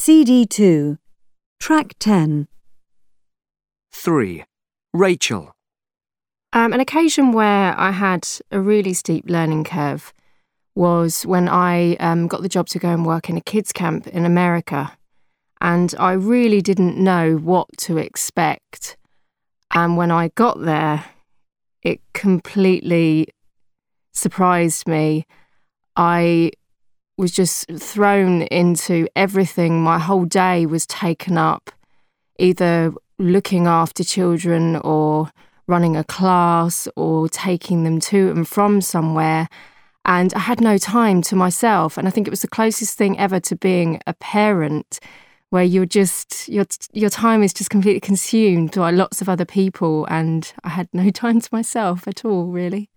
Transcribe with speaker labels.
Speaker 1: CD2, Track 10.
Speaker 2: 3. Rachel.
Speaker 3: An occasion where I had a really steep learning curve was when I got the job to go and work in a kids camp in America. And I really didn't know what to expect. And when I got there, it completely surprised me. I was just thrown into everything. My whole day was taken up either looking after children or running a class or taking them to and from somewhere. And I had no time to myself. And I think it was the closest thing ever to being a parent, where you're just, your time is just completely consumed by lots of other people. And I had no time to myself at all, really.